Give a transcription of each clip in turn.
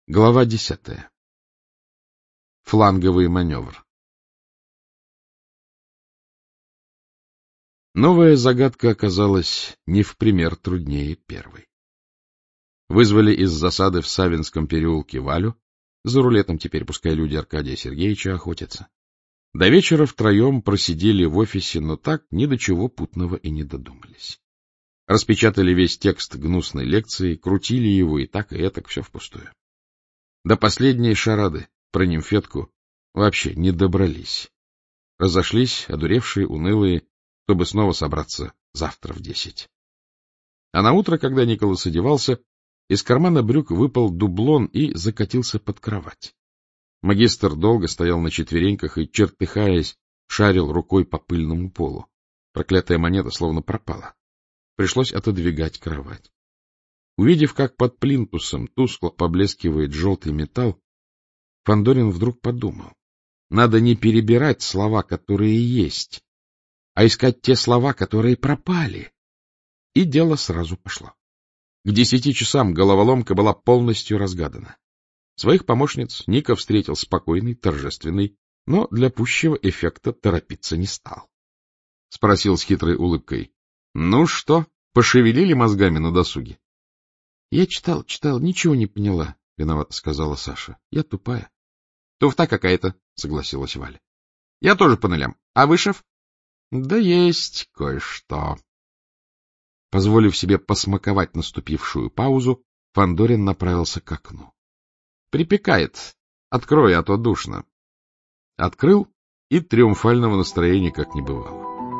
Глава 10. Фланговый маневр. Новая загадка оказалась не в пример труднее первой. Вызвали из засады в Савинском переулке Валю, за рулетом теперь пускай люди Аркадия Сергеевича охотятся. До вечера втроем просидели в офисе, но так ни до чего путного и не додумались. Распечатали весь текст гнусной лекции, крутили его и так, все впустую. До последней шарады про нимфетку вообще не добрались. Разошлись, одуревшие, унылые, чтобы снова собраться завтра в 10. А наутро, когда Николас одевался, из кармана брюк выпал дублон и закатился под кровать. Магистр долго стоял на четвереньках и, чертыхаясь, шарил рукой по пыльному полу. Проклятая монета словно пропала. Пришлось отодвигать кровать. Увидев, как под плинтусом тускло поблескивает желтый металл, Фандорин вдруг подумал: надо не перебирать слова, которые есть, а искать те слова, которые пропали. И дело сразу пошло. К 10 часам головоломка была полностью разгадана. Своих помощниц Ника встретил спокойный, торжественный, но для пущего эффекта торопиться не стал. Спросил с хитрой улыбкой: — Ну что, пошевелили мозгами на досуге? — Я читал, ничего не поняла, — виновато сказала Саша. — Я тупая. — Туфта какая-то, — согласилась Валя. — Я тоже по нулям. А вы, шеф? — Да есть кое-что. Позволив себе посмаковать наступившую паузу, Фандорин направился к окну. — Припекает. Открой, а то душно. Открыл, и триумфального настроения как не бывало.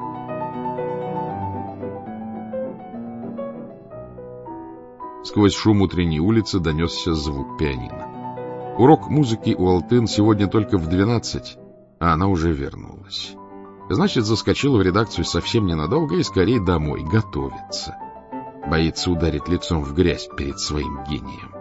Сквозь шум утренней улицы донесся звук пианино. Урок музыки у Алтын сегодня только в 12, а она уже вернулась. Значит, заскочила в редакцию совсем ненадолго и скорее домой, готовится. Боится ударить лицом в грязь перед своим гением.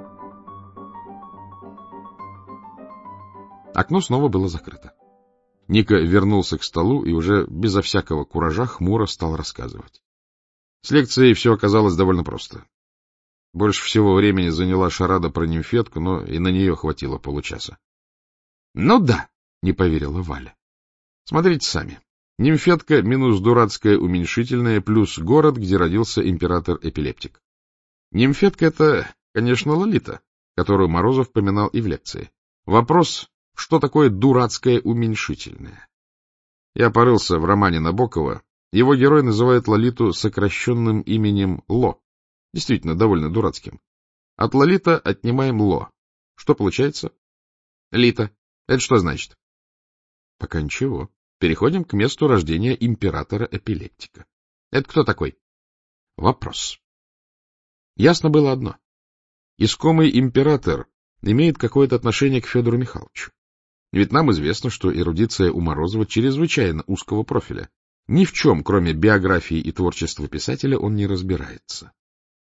Окно снова было закрыто. Ника вернулся к столу и уже безо всякого куража хмуро стал рассказывать. С лекцией все оказалось довольно просто. Больше всего времени заняла шарада про нимфетку, но и на нее хватило получаса. — Ну да, — не поверила Валя. — Смотрите сами. Нимфетка минус дурацкая уменьшительная плюс город, где родился император-эпилептик. Нимфетка — это, конечно, Лолита, которую Морозов поминал и в лекции. Вопрос, что такое дурацкое уменьшительное? Я порылся в романе Набокова. Его герой называет Лолиту сокращенным именем Ло. Действительно, довольно дурацким. От Лолита отнимаем Ло. Что получается? Лита. Это что значит? Пока ничего. Переходим к месту рождения императора-эпилептика. Это кто такой? Вопрос. Ясно было одно. Искомый император имеет какое-то отношение к Федору Михайловичу. Ведь нам известно, что эрудиция у Морозова чрезвычайно узкого профиля. Ни в чем, кроме биографии и творчества писателя, он не разбирается.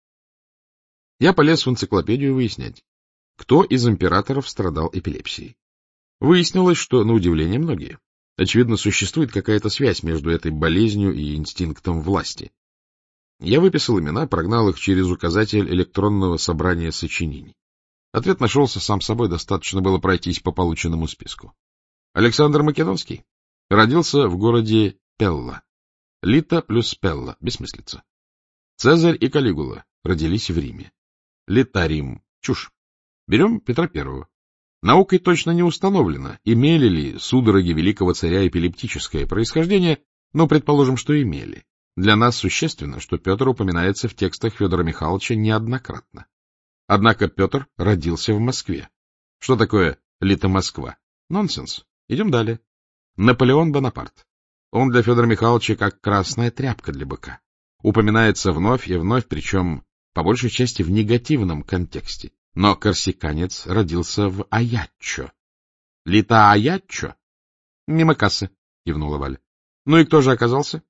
Я полез в энциклопедию выяснять, кто из императоров страдал эпилепсией. Выяснилось, что, на удивление, многие. Очевидно, существует какая-то связь между этой болезнью и инстинктом власти. Я выписал имена, прогнал их через указатель электронного собрания сочинений. Ответ нашелся сам собой, достаточно было пройтись по полученному списку. Александр Македонский родился в городе Пелла. Лита плюс Пелла — бессмыслица. Цезарь и Калигула родились в Риме. Литарим — чушь. Берем Петра I. Наукой точно не установлено, имели ли судороги великого царя эпилептическое происхождение, но предположим, что имели. Для нас существенно, что Петр упоминается в текстах Федора Михайловича неоднократно. Однако Петр родился в Москве. Что такое Лита-Москва? Нонсенс. Идем далее. Наполеон Бонапарт. Он для Федора Михайловича как красная тряпка для быка. Упоминается вновь и вновь, причем по большей части в негативном контексте. Но корсиканец родился в Аяччо. Лита Аяччо? Мимо кассы, кивнула Валя. Ну и кто же оказался?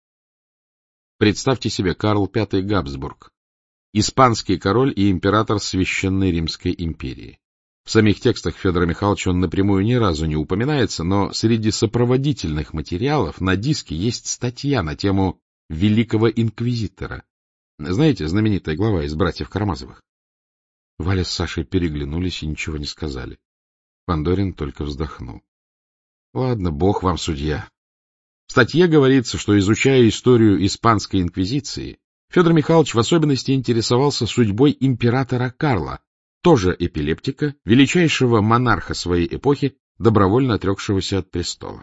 Представьте себе Карл V Габсбург. Испанский король и император Священной Римской империи. В самих текстах Федора Михайловича он напрямую ни разу не упоминается, но среди сопроводительных материалов на диске есть статья на тему Великого Инквизитора. Знаете, знаменитая глава из «Братьев Карамазовых»? Валя с Сашей переглянулись и ничего не сказали. Фандорин только вздохнул. — Ладно, бог вам судья. В статье говорится, что, изучая историю Испанской инквизиции, Федор Михайлович в особенности интересовался судьбой императора Карла, тоже эпилептика, величайшего монарха своей эпохи, добровольно отрекшегося от престола.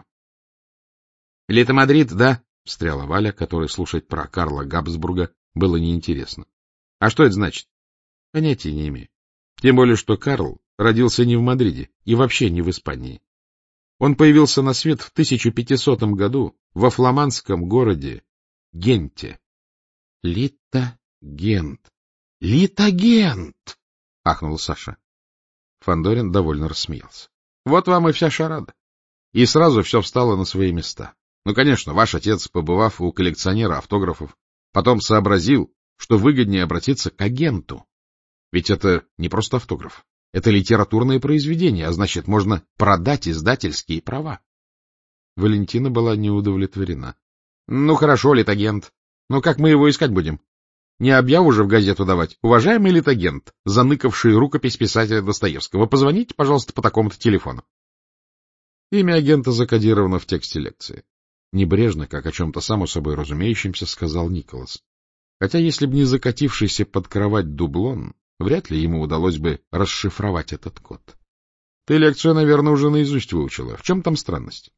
— Или это Мадрид, да? — встряла Валя, которой слушать про Карла Габсбурга было неинтересно. — А что это значит? — Понятия не имею. Тем более, что Карл родился не в Мадриде и вообще не в Испании. Он появился на свет в 1500 году во фламандском городе Генте. — Литагент! Литагент! — ахнул Саша. Фандорин довольно рассмеялся. — Вот вам и вся шарада. И сразу все встало на свои места. Ну, конечно, ваш отец, побывав у коллекционера автографов, потом сообразил, что выгоднее обратиться к агенту. Ведь это не просто автограф. Это литературное произведение, а значит, можно продать издательские права. Валентина была не удовлетворена. — Ну, хорошо, литагент. Но как мы его искать будем? Не объяву же в газету давать. Уважаемый литагент, заныкавший рукопись писателя Достоевского, позвоните, пожалуйста, по такому-то телефону. Имя агента закодировано в тексте лекции. Небрежно, как о чем-то само собой разумеющемся, сказал Николас. Хотя, если бы не закатившийся под кровать дублон, вряд ли ему удалось бы расшифровать этот код. Ты лекцию, наверное, уже наизусть выучила. В чем там странность?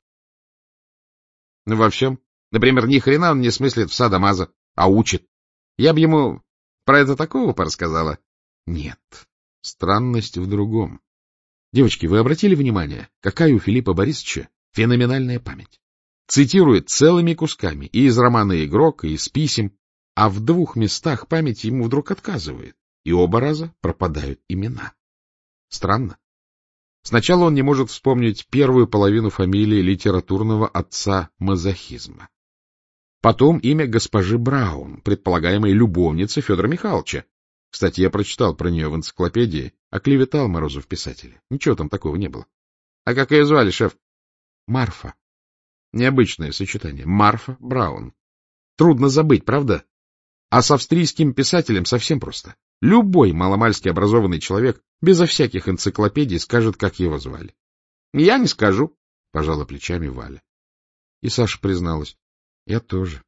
Ну, во всем. Например, ни хрена он не смыслит в садомаза, а учит. Я бы ему про это такого порассказала. Нет, странность в другом. Девочки, вы обратили внимание, какая у Филиппа Борисовича феноменальная память? Цитирует целыми кусками и из романа «Игрок», и из писем, а в 2 местах память ему вдруг отказывает, и оба раза пропадают имена. Странно. Сначала он не может вспомнить первую половину фамилии литературного отца мазохизма. Потом имя госпожи Браун, предполагаемой любовницы Федора Михайловича. Кстати, я прочитал про нее в энциклопедии, оклеветал Морозов писателя. Ничего там такого не было. А как ее звали, шеф? Марфа. Необычное сочетание. Марфа Браун. Трудно забыть, правда? А с австрийским писателем совсем просто. Любой маломальски образованный человек безо всяких энциклопедий скажет, как его звали. — Я не скажу, — пожала плечами Валя. И Саша призналась. — Я тоже.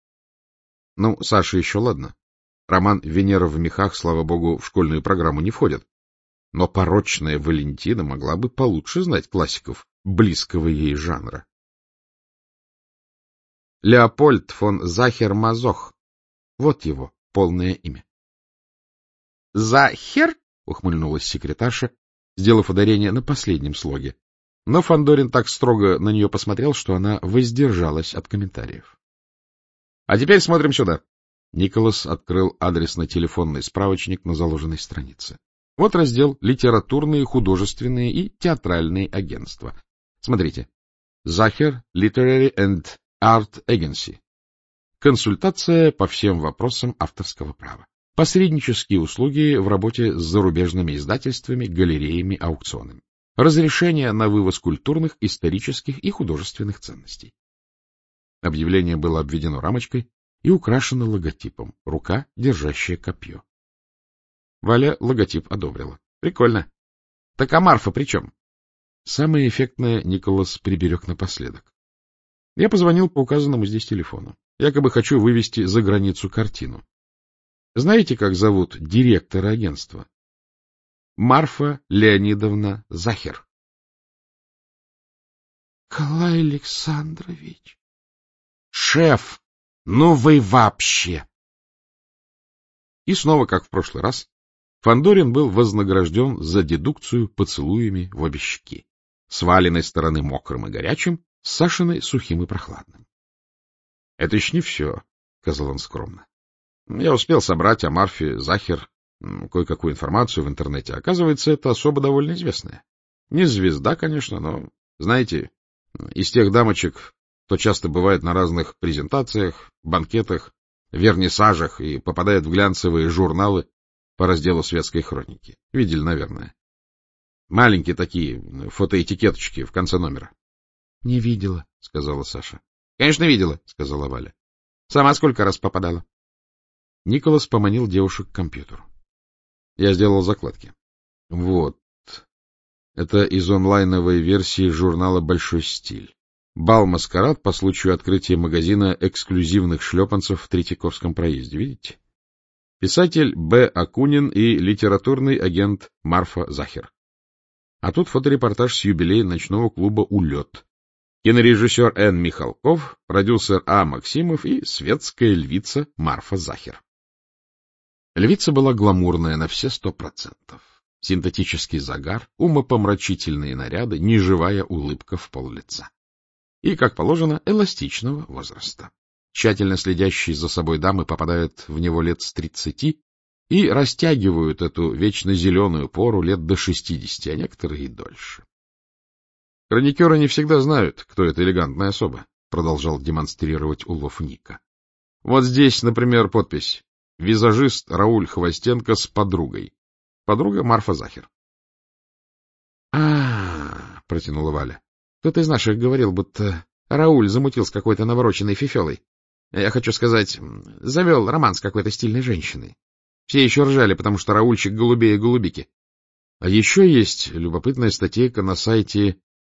Ну, Саша еще ладно. Роман «Венера в мехах», слава богу, в школьную программу не входит. Но порочная Валентина могла бы получше знать классиков близкого ей жанра. Леопольд фон Захер-Мазох. Вот его полное имя. — Захер? — ухмыльнулась секретарша, сделав ударение на последнем слоге. Но Фандорин так строго на нее посмотрел, что она воздержалась от комментариев. — А теперь смотрим сюда. Николас открыл адресно-телефонный справочник на заложенной странице. Вот раздел «Литературные, художественные и театральные агентства». Смотрите. Захер Literary and Art Agency. Консультация по всем вопросам авторского права. Посреднические услуги в работе с зарубежными издательствами, галереями, аукционами. Разрешение на вывоз культурных, исторических и художественных ценностей. Объявление было обведено рамочкой и украшено логотипом. Рука, держащая копье. Валя логотип одобрила. Прикольно. Так а Марфа при чем? Самое эффектное Николас приберег напоследок. Я позвонил по указанному здесь телефону. Якобы хочу вывести за границу картину. Знаете, как зовут директора агентства? Марфа Леонидовна Захер. — Николай Александрович. — Шеф, ну вы вообще! И снова, как в прошлый раз, Фандорин был вознагражден за дедукцию поцелуями в обе щеки. С Валиной стороны мокрым и горячим, с Сашиной сухим и прохладным. — Это еще не все, — сказал он скромно. Я успел собрать о Марфе Захер кое-какую информацию в интернете. Оказывается, это особо довольно известная. Не звезда, конечно, но, знаете, из тех дамочек, кто часто бывает на разных презентациях, банкетах, вернисажах и попадает в глянцевые журналы по разделу светской хроники. Видели, наверное. Маленькие такие фотоэтикеточки в конце номера. — Не видела, — сказала Саша. — Конечно, видела, — сказала Валя. — Сама сколько раз попадала? Николас поманил девушек к компьютеру. Я сделал закладки. Вот. Это из онлайновой версии журнала «Большой стиль». Бал-маскарад по случаю открытия магазина эксклюзивных шлепанцев в Третьяковском проезде. Видите? Писатель Б. Акунин и литературный агент Марфа Захер. А тут фоторепортаж с юбилея ночного клуба «Улет». Кинорежиссер Н. Михалков, продюсер А. Максимов и светская львица Марфа Захер. Львица была гламурная на все 100%. Синтетический загар, умопомрачительные наряды, неживая улыбка в пол-лица. И, как положено, эластичного возраста. Тщательно следящие за собой дамы попадают в него лет с 30 и растягивают эту вечно зеленую пору лет до 60, а некоторые и дольше. Хроникеры не всегда знают, кто эта элегантная особа, продолжал демонстрировать улов Ника. Вот здесь, например, подпись: визажист Рауль Хвостенко с подругой. Подруга Марфа Захер. — протянула Валя. — Кто-то из наших говорил, будто Рауль замутил с какой-то навороченной фифелой. Я хочу сказать, завел роман с какой-то стильной женщиной. Все еще ржали, потому что Раульчик голубее голубики. А еще есть любопытная статейка на сайте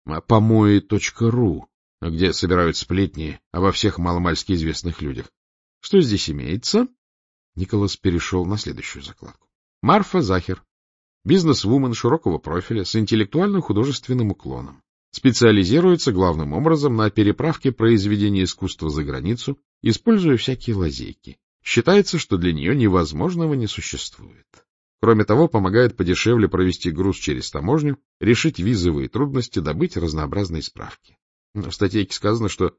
помои.ру, где собирают сплетни обо всех маломальски известных людях. Что здесь имеется? Николас перешел на следующую закладку. Марфа Захер. Бизнес-вумен широкого профиля с интеллектуально-художественным уклоном. Специализируется главным образом на переправке произведений искусства за границу, используя всякие лазейки. Считается, что для нее невозможного не существует. Кроме того, помогает подешевле провести груз через таможню, решить визовые трудности, добыть разнообразные справки. В статейке сказано, что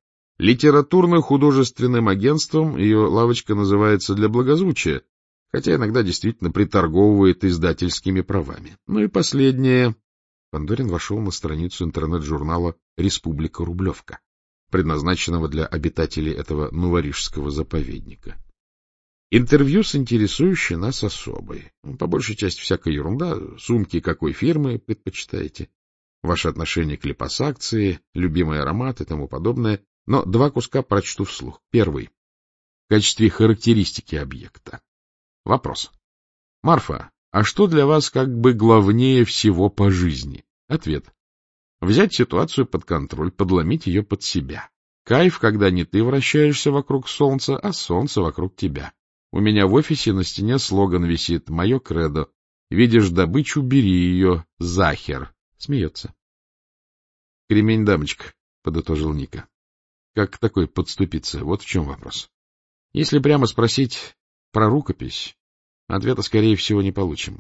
литературно-художественным агентством ее лавочка называется для благозвучия, хотя иногда действительно приторговывает издательскими правами. Ну и последнее. Фандорин вошел на страницу интернет-журнала «Республика Рублевка», предназначенного для обитателей этого новорижского заповедника. Интервью с интересующей нас особой. По большей части всякая ерунда. Сумки какой фирмы предпочитаете, ваше отношение к липосакции, любимый аромат и тому подобное. Но 2 куска прочту вслух. Первый. В качестве характеристики объекта. Вопрос. Марфа, а что для вас как бы главнее всего по жизни? Ответ. Взять ситуацию под контроль, подломить ее под себя. Кайф, когда не ты вращаешься вокруг солнца, а солнце вокруг тебя. У меня в офисе на стене слоган висит «Мое кредо». Видишь добычу, бери ее. Захер. Смеется. Кремень, дамочка, подытожил Ника. Как к такой подступиться? Вот в чем вопрос. Если прямо спросить про рукопись, ответа, скорее всего, не получим.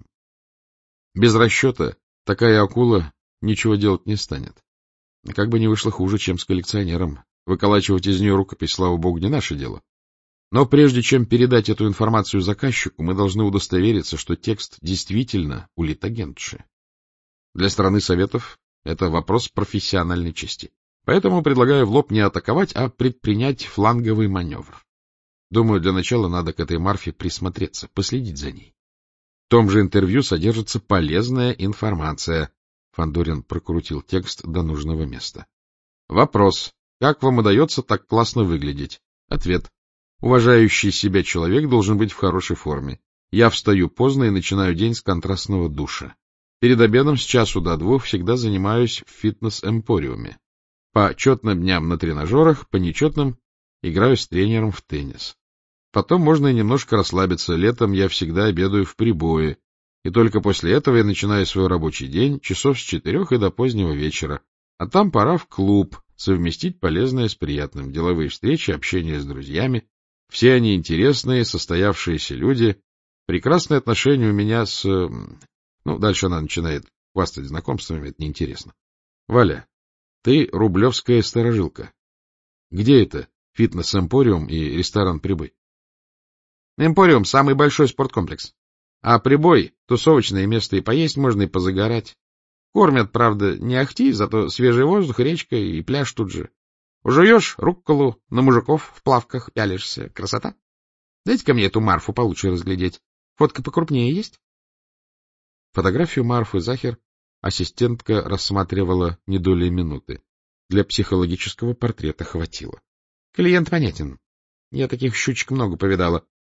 Без расчета такая акула ничего делать не станет. Как бы ни вышло хуже, чем с коллекционером. Выколачивать из нее рукопись, слава богу, не наше дело. Но прежде чем передать эту информацию заказчику, мы должны удостовериться, что текст действительно у литагентши. Для страны Советов это вопрос профессиональной чести. Поэтому предлагаю в лоб не атаковать, а предпринять фланговый маневр. Думаю, для начала надо к этой Марфе присмотреться, последить за ней. В том же интервью содержится полезная информация. Фандорин прокрутил текст до нужного места. Вопрос. Как вам удается так классно выглядеть? Ответ. Уважающий себя человек должен быть в хорошей форме. Я встаю поздно и начинаю день с контрастного душа. Перед обедом с 1 до 2 всегда занимаюсь в фитнес-эмпориуме. По четным дням на тренажерах, по нечетным играю с тренером в теннис. Потом можно и немножко расслабиться. Летом я всегда обедаю в прибое. И только после этого я начинаю свой рабочий день часов с 4 и до позднего вечера. А там пора в клуб, совместить полезное с приятным. Деловые встречи, общение с друзьями. Все они интересные, состоявшиеся люди. Прекрасные отношения у меня с... Ну, дальше она начинает хвастать знакомствами, это неинтересно. Валя, ты рублевская сторожилка. Где это фитнес-эмпориум и ресторан «Прибой»? Эмпориум — самый большой спорткомплекс. А «Прибой» — тусовочное место, и поесть можно, и позагорать. Кормят, правда, не ахти, зато свежий воздух, речка и пляж тут же. Жуешь рукколу, на мужиков в плавках пялишься. Красота. Дайте-ка мне эту Марфу получше разглядеть. Фотка покрупнее есть? Фотографию Марфы Захер ассистентка рассматривала не долей минуты. Для психологического портрета хватило. Клиент понятен. Я таких щучек много повидала.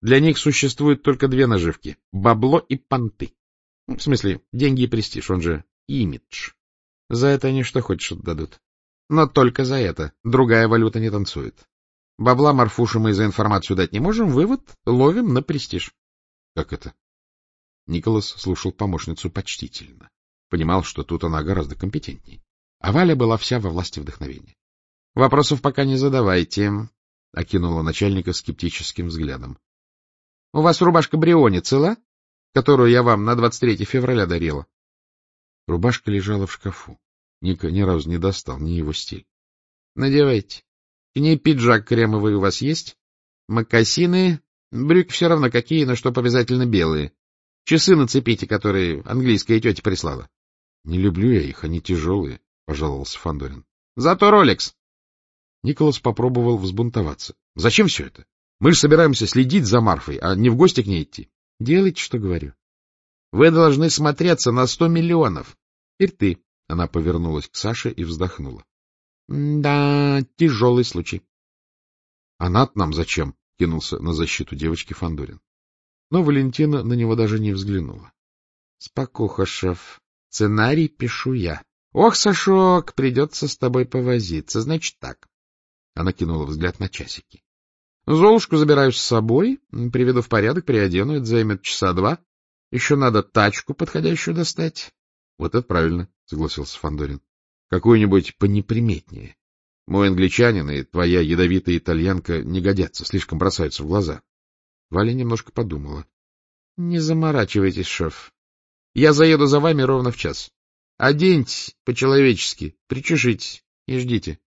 Для них существует только две наживки — бабло и понты. В смысле, деньги и престиж, он же имидж. За это они что хочешь отдадут. Но только за это. Другая валюта не танцует. Бабла Марфушу мы за информацию дать не можем, вывод — ловим на престиж. — Как это? Николас слушал помощницу почтительно. Понимал, что тут она гораздо компетентней. А Валя была вся во власти вдохновения. — Вопросов пока не задавайте, — окинула начальника скептическим взглядом. — У вас рубашка Бриони цела, которую я вам на 23 февраля дарила? Рубашка лежала в шкафу. Ника ни разу не достал, не его стиль. — Надевайте. К ней пиджак кремовый у вас есть? Мокасины, брюки все равно какие, но чтоб обязательно белые. Часы нацепите, которые английская тетя прислала. — Не люблю я их, они тяжелые, — пожаловался Фандорин. — Зато Ролекс. Николас попробовал взбунтоваться. — Зачем все это? Мы же собираемся следить за Марфой, а не в гости к ней идти. — Делайте, что говорю. Вы должны смотреться на 100 миллионов. Теперь ты. Она повернулась к Саше и вздохнула. — Да, тяжелый случай. — Она-то нам зачем? — кинулся на защиту девочки Фандорин. Но Валентина на него даже не взглянула. — Спокуха, шеф. Сценарий пишу я. Ох, Сашок, придется с тобой повозиться. Значит так. Она кинула взгляд на часики. Золушку забираю с собой, приведу в порядок, приодену, это займет часа 2. Еще надо тачку подходящую достать. — Вот это правильно, — согласился Фандорин. — Какую-нибудь понеприметнее. Мой англичанин и твоя ядовитая итальянка не годятся, слишком бросаются в глаза. Валя немножко подумала. — Не заморачивайтесь, шеф. Я заеду за вами ровно в час. Оденьтесь по-человечески, причешитесь и ждите.